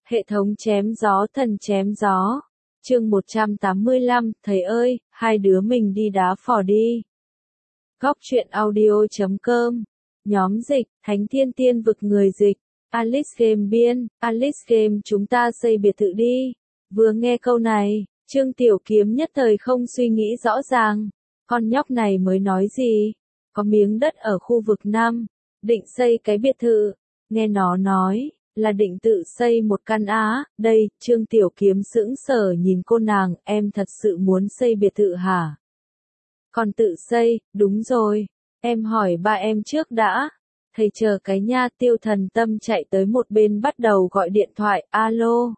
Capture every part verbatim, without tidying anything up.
Hệ thống chém gió thần chém gió. Chương một trăm tám mươi lăm, thầy ơi, hai đứa mình đi đá phò đi. Góc truyện audio chấm com. Nhóm dịch, Thánh Thiên Tiên Vực người dịch. Alice Game biên, Alice Game chúng ta xây biệt thự đi. Vừa nghe câu này, Trương Tiểu Kiếm nhất thời không suy nghĩ rõ ràng. Con nhóc này mới nói gì? Có miếng đất ở khu vực năm, định xây cái biệt thự. Nghe nó nói là định tự xây một căn á, đây, Trương Tiểu Kiếm sững sờ nhìn cô nàng, em thật sự muốn xây biệt thự hả? Còn tự xây, đúng rồi, em hỏi ba em trước đã. Thầy chờ cái nha. Tiêu Thần Tâm chạy tới một bên bắt đầu gọi điện thoại, alo.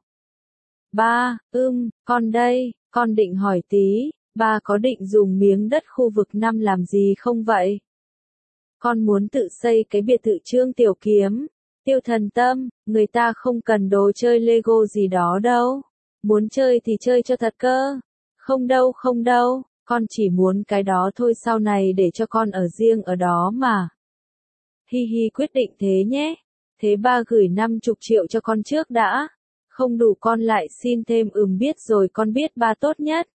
Ba, ưm, con đây, con định hỏi tí, ba có định dùng miếng đất khu vực năm làm gì không vậy? Con muốn tự xây cái biệt thự. Trương Tiểu Kiếm, Tiêu Thần Tâm, người ta không cần đồ chơi Lego gì đó đâu. Muốn chơi thì chơi cho thật cơ. Không đâu không đâu, con chỉ muốn cái đó thôi, sau này để cho con ở riêng ở đó mà. Hi hi, quyết định thế nhé. Thế ba gửi năm chục triệu cho con trước đã. Không đủ con lại xin thêm. Ừm biết rồi, con biết ba tốt nhất.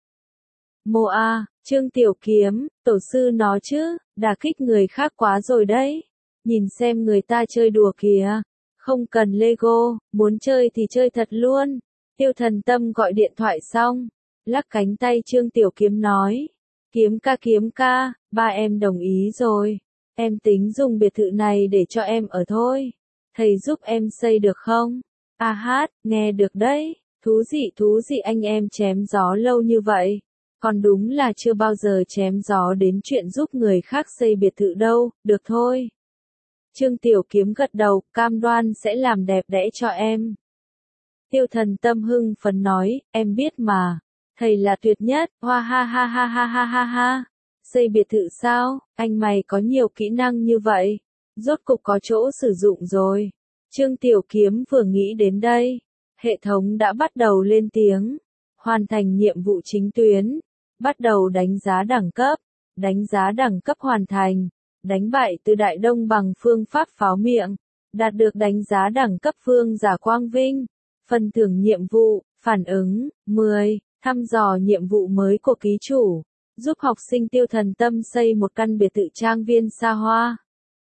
Mô a, Trương Tiểu Kiếm, tổ sư nó chứ, đả kích người khác quá rồi đấy. Nhìn xem người ta chơi đùa kìa. Không cần Lego, muốn chơi thì chơi thật luôn. Tiêu Thần Tâm gọi điện thoại xong, lắc cánh tay Trương Tiểu Kiếm nói. Kiếm ca kiếm ca, ba em đồng ý rồi. Em tính dùng biệt thự này để cho em ở thôi. Thầy giúp em xây được không? A hát, nghe được đấy. Thú dị thú dị, anh em chém gió lâu như vậy. Còn đúng là chưa bao giờ chém gió đến chuyện giúp người khác xây biệt thự đâu. Được thôi. Trương Tiểu Kiếm gật đầu, cam đoan sẽ làm đẹp đẽ cho em. Tiêu Thần Tâm hưng phấn nói, em biết mà. Thầy là tuyệt nhất, hoa ha ha ha ha ha ha ha. Xây biệt thự sao, anh mày có nhiều kỹ năng như vậy. Rốt cục có chỗ sử dụng rồi. Trương Tiểu Kiếm vừa nghĩ đến đây. Hệ thống đã bắt đầu lên tiếng. Hoàn thành nhiệm vụ chính tuyến. Bắt đầu đánh giá đẳng cấp. Đánh giá đẳng cấp hoàn thành. Đánh bại Từ Đại Đông bằng phương pháp pháo miệng. Đạt được đánh giá đẳng cấp Phương Giả Quang Vinh. Phần thưởng nhiệm vụ, phản ứng, mười. Thăm dò nhiệm vụ mới của ký chủ. Giúp học sinh Tiêu Thần Tâm xây một căn biệt thự trang viên xa hoa.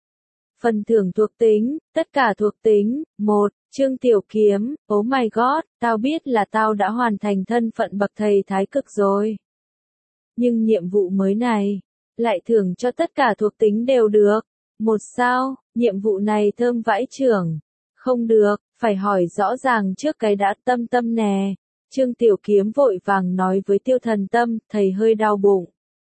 Phần thưởng thuộc tính, tất cả thuộc tính, một. Trương Tiểu Kiếm, oh my god, tao biết là tao đã hoàn thành thân phận bậc thầy thái cực rồi. Nhưng nhiệm vụ mới này, lại thưởng cho tất cả thuộc tính đều được. Một sao, nhiệm vụ này thơm vãi chưởng. Không được, phải hỏi rõ ràng trước cái đã. Tâm Tâm nè. Trương Tiểu Kiếm vội vàng nói với Tiêu Thần Tâm, thầy hơi đau bụng.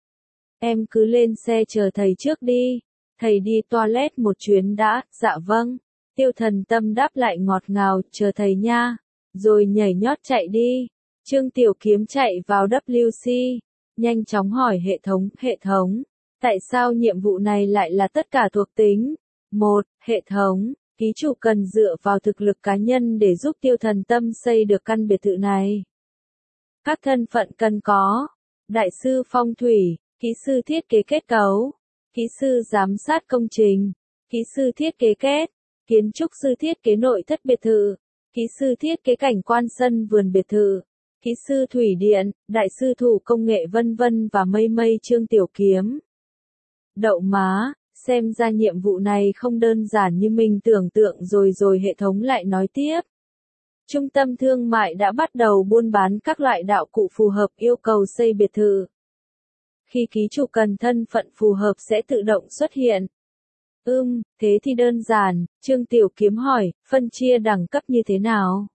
Em cứ lên xe chờ thầy trước đi. Thầy đi toilet một chuyến đã. Dạ vâng. Tiêu Thần Tâm đáp lại ngọt ngào, chờ thầy nha. Rồi nhảy nhót chạy đi. Trương Tiểu Kiếm chạy vào W C. Nhanh chóng hỏi hệ thống, hệ thống. Tại sao nhiệm vụ này lại là tất cả thuộc tính? Một. Hệ thống. Ký chủ cần dựa vào thực lực cá nhân để giúp Tiêu Thần Tâm xây được căn biệt thự này. Các thân phận cần có. Đại sư phong thủy, kỹ sư thiết kế kết cấu, kỹ sư giám sát công trình, kỹ sư thiết kế kết, kiến trúc sư thiết kế nội thất biệt thự, kỹ sư thiết kế cảnh quan sân vườn biệt thự, kỹ sư thủy điện, đại sư thủ công nghệ vân vân và mây mây. Trương Tiểu Kiếm. Đậu má. Xem ra nhiệm vụ này không đơn giản như mình tưởng tượng rồi rồi. Hệ thống lại nói tiếp. Trung tâm thương mại đã bắt đầu buôn bán các loại đạo cụ phù hợp yêu cầu xây biệt thự. Khi ký chủ cần thân phận phù hợp sẽ tự động xuất hiện. Ừm, thế thì đơn giản. Trương Tiểu Kiếm hỏi, phân chia đẳng cấp như thế nào?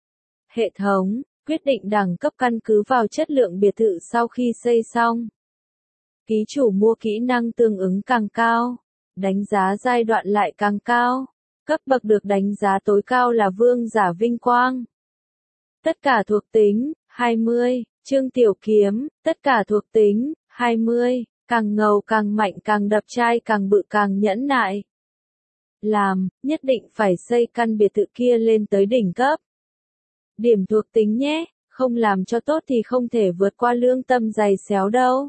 Hệ thống, quyết định đẳng cấp căn cứ vào chất lượng biệt thự sau khi xây xong. Ký chủ mua kỹ năng tương ứng càng cao, đánh giá giai đoạn lại càng cao. Cấp bậc được đánh giá tối cao là Vương Giả Vinh Quang. Tất cả thuộc tính, hai mươi. Trương Tiểu Kiếm, tất cả thuộc tính, hai mươi. Càng ngầu càng mạnh càng đập trai càng bự càng nhẫn nại. Làm, nhất định phải xây căn biệt thự kia lên tới đỉnh cấp. Điểm thuộc tính nhé, không làm cho tốt thì không thể vượt qua lương tâm dày xéo đâu.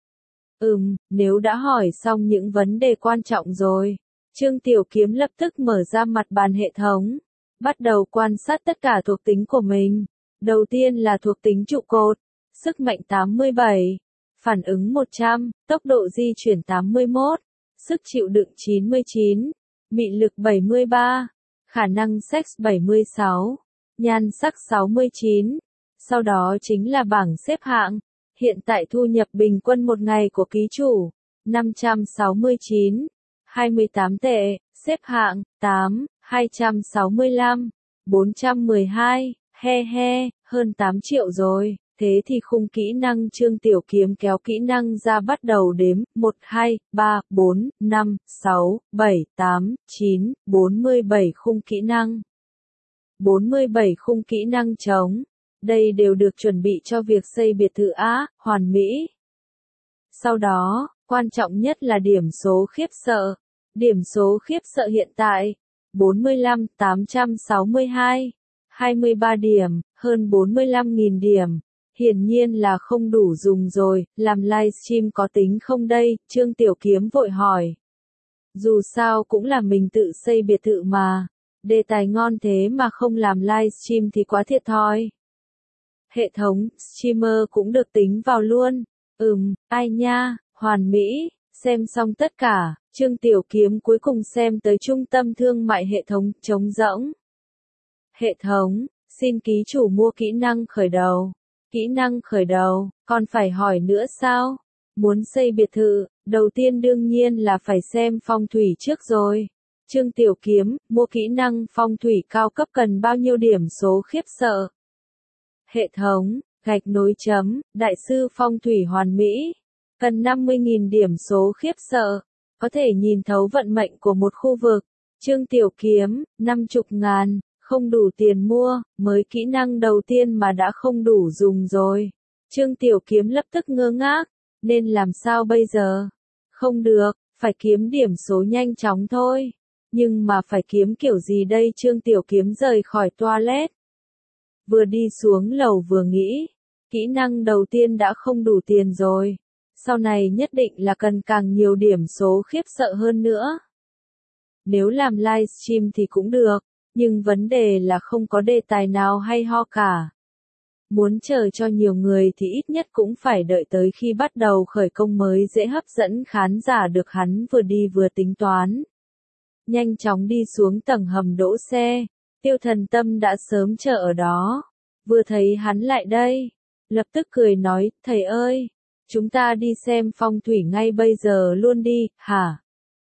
Ừm, nếu đã hỏi xong những vấn đề quan trọng rồi. Trương Tiểu Kiếm lập tức mở ra mặt bàn hệ thống. Bắt đầu quan sát tất cả thuộc tính của mình. Đầu tiên là thuộc tính trụ cột, sức mạnh tám mươi bảy, phản ứng một trăm, tốc độ di chuyển tám mươi mốt, sức chịu đựng chín mươi chín, mị lực bảy mươi ba, khả năng sex bảy mươi sáu, nhan sắc sáu mươi chín. Sau đó chính là bảng xếp hạng. Hiện tại thu nhập bình quân một ngày của ký chủ, năm trăm sáu mươi chín, hai mươi tám tệ, xếp hạng, tám, hai trăm sáu mươi lăm, bốn trăm mười hai, he he, hơn tám triệu rồi. Thế thì khung kỹ năng Trương Tiểu Kiếm kéo kỹ năng ra bắt đầu đếm, một, hai, ba, bốn, năm, sáu, bảy, tám, chín, bốn mươi bảy khung kỹ năng. bốn mươi bảy khung kỹ năng trống. Đây đều được chuẩn bị cho việc xây biệt thự Á, hoàn mỹ. Sau đó, quan trọng nhất là điểm số khiếp sợ. Điểm số khiếp sợ hiện tại, bốn mươi lăm nghìn tám trăm sáu mươi hai, hai mươi ba điểm, hơn bốn mươi lăm nghìn điểm. Hiển nhiên là không đủ dùng rồi, làm livestream có tính không đây, Trương Tiểu Kiếm vội hỏi. Dù sao cũng là mình tự xây biệt thự mà, đề tài ngon thế mà không làm livestream thì quá thiệt thòi. Hệ thống, streamer cũng được tính vào luôn. Ừm, ai nha, hoàn mỹ, xem xong tất cả, Trương Tiểu Kiếm cuối cùng xem tới trung tâm thương mại hệ thống, trống rỗng. Hệ thống, xin ký chủ mua kỹ năng khởi đầu. Kỹ năng khởi đầu, còn phải hỏi nữa sao? Muốn xây biệt thự, đầu tiên đương nhiên là phải xem phong thủy trước rồi. Trương Tiểu Kiếm, mua kỹ năng phong thủy cao cấp cần bao nhiêu điểm số khiếp sợ? Hệ thống, gạch nối chấm, đại sư phong thủy hoàn mỹ. Cần năm mươi nghìn điểm số khiếp sợ. Có thể nhìn thấu vận mệnh của một khu vực. Trương Tiểu Kiếm, năm mươi ngàn, không đủ tiền mua, mới kỹ năng đầu tiên mà đã không đủ dùng rồi. Trương Tiểu Kiếm lập tức ngơ ngác, nên làm sao bây giờ? Không được, phải kiếm điểm số nhanh chóng thôi. Nhưng mà phải kiếm kiểu gì đây? Trương Tiểu Kiếm rời khỏi toilet. Vừa đi xuống lầu vừa nghĩ, kỹ năng đầu tiên đã không đủ tiền rồi. Sau này nhất định là cần càng nhiều điểm số khiếp sợ hơn nữa. Nếu làm livestream thì cũng được, nhưng vấn đề là không có đề tài nào hay ho cả. Muốn chờ cho nhiều người thì ít nhất cũng phải đợi tới khi bắt đầu khởi công mới dễ hấp dẫn khán giả được. Hắn vừa đi vừa tính toán. Nhanh chóng đi xuống tầng hầm đỗ xe, Tiêu Thần Tâm đã sớm chờ ở đó. Vừa thấy hắn lại đây, lập tức cười nói, thầy ơi, chúng ta đi xem phong thủy ngay bây giờ luôn đi, hả?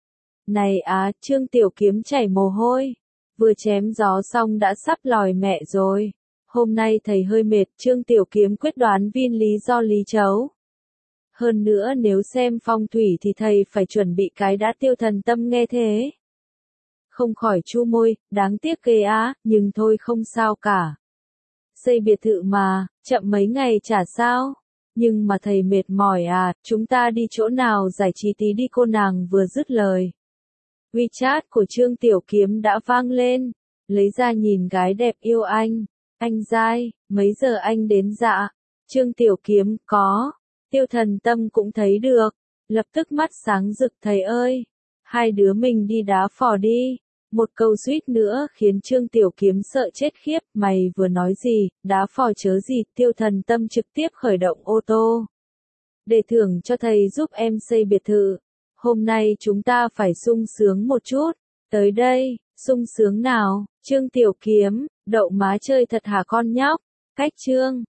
Này á, Trương Tiểu Kiếm chảy mồ hôi, vừa chém gió xong đã sắp lòi mẹ rồi. Hôm nay thầy hơi mệt, Trương Tiểu Kiếm quyết đoán viên lý do lý chấu. Hơn nữa nếu xem phong thủy thì thầy phải chuẩn bị cái đã. Tiêu Thần Tâm nghe thế, không khỏi chu môi, đáng tiếc ghê á, nhưng thôi không sao cả. Xây biệt thự mà, chậm mấy ngày chả sao. Nhưng mà thầy mệt mỏi à, chúng ta đi chỗ nào giải trí tí đi. Cô nàng vừa dứt lời, WeChat của Trương Tiểu Kiếm đã vang lên, lấy ra nhìn gái đẹp yêu anh. Anh giai, mấy giờ anh đến dạ? Trương Tiểu Kiếm, có. Tiêu Thần Tâm cũng thấy được, lập tức mắt sáng rực, thầy ơi, hai đứa mình đi đá phò đi. Một câu suýt nữa khiến Trương Tiểu Kiếm sợ chết khiếp, mày vừa nói gì, đá phò chớ gì. Tiêu Thần Tâm trực tiếp khởi động ô tô. Để thưởng cho thầy giúp em xây biệt thự. Hôm nay chúng ta phải sung sướng một chút. Tới đây, sung sướng nào, Trương Tiểu Kiếm, đậu má chơi thật hả con nhóc? Cách Trương